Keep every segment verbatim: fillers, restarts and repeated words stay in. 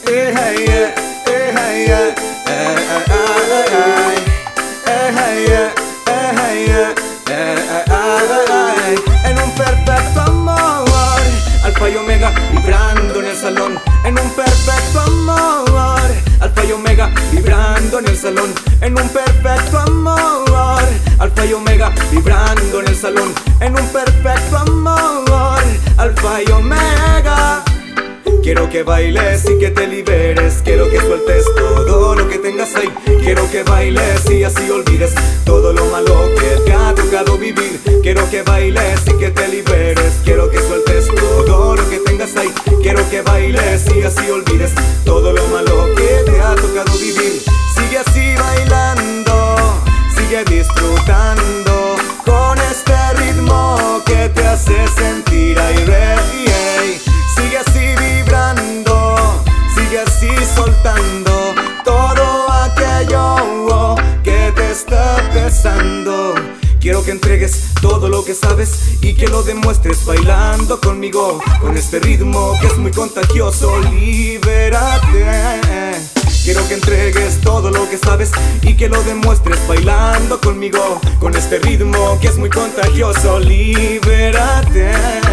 Eh, hey, yeah, eh, hey, yeah, eh, eh, ay, ay, eh, hey, yeah, eh, hey, yeah, eh, eh, ay, ay. En un perfecto amor, alfa y omega vibrando en el salón. En un perfecto amor, alfa y omega vibrando en el salón. En un perfecto amor, alfa y omega vibrando en el salón. En un perfecto amor, alfa y omega. Quiero que bailes y que te liberes. Quiero que sueltes todo lo que tengas ahí. Quiero que bailes y así olvides todo lo malo que te ha tocado vivir. Quiero que bailes y que te liberes. Quiero que sueltes todo lo que tengas ahí. Quiero que bailes y así olvides todo lo malo que te ha tocado vivir. Sigue así bailando, sigue disfrutando con este ritmo que te hace sentir aire. Sigue así vibrando, sigue así soltando todo aquello que te está pesando. Quiero que entregues todo lo que sabes y que lo demuestres bailando conmigo, con este ritmo que es muy contagioso. Libérate. Quiero que entregues todo lo que sabes y que lo demuestres bailando conmigo, con este ritmo que es muy contagioso. Libérate.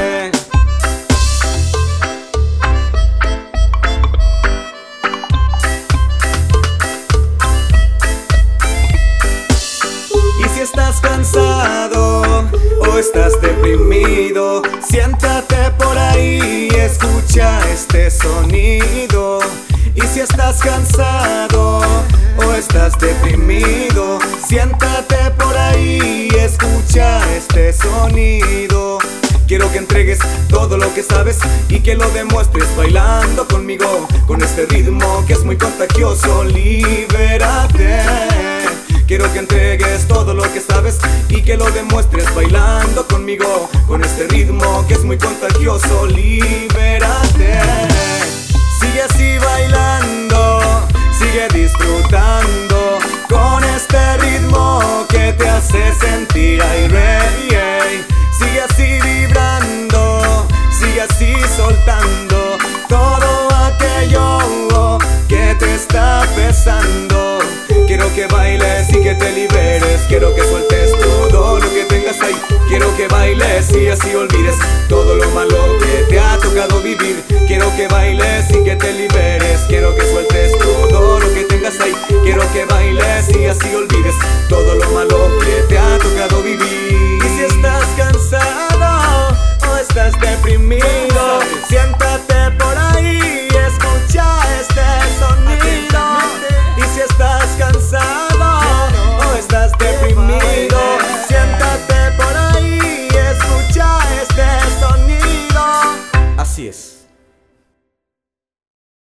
Estás cansado o estás deprimido, siéntate por ahí y escucha este sonido. Y si estás cansado o estás deprimido, siéntate por ahí y escucha este sonido. Quiero que entregues todo lo que sabes y que lo demuestres bailando conmigo, con este ritmo que es muy contagioso. Libérate. Quiero que entregues todo lo que sabes y que lo demuestres bailando conmigo, con este ritmo que es muy contagioso. Libérate. Sigue así bailando, sigue disfrutando con este ritmo que te hace sentir aire. Sigue así vibrando, sigue así soltando todo aquello que te está pesando. Quiero que bailes y que te liberes. Quiero que sueltes todo lo que tengas ahí. Quiero que bailes y así olvides todo lo malo que te ha tocado vivir. Quiero que bailes y que te liberes. Quiero que sueltes todo lo que tengas ahí. Quiero que bailes y así olvides todo lo malo que te ha tocado vivir. Y si estás cansado o estás deprimido, siéntate por ahí y escucha este sonido. Y si estás cansado o estás deprimido, siéntate por ahí y escucha este sonido. Así es.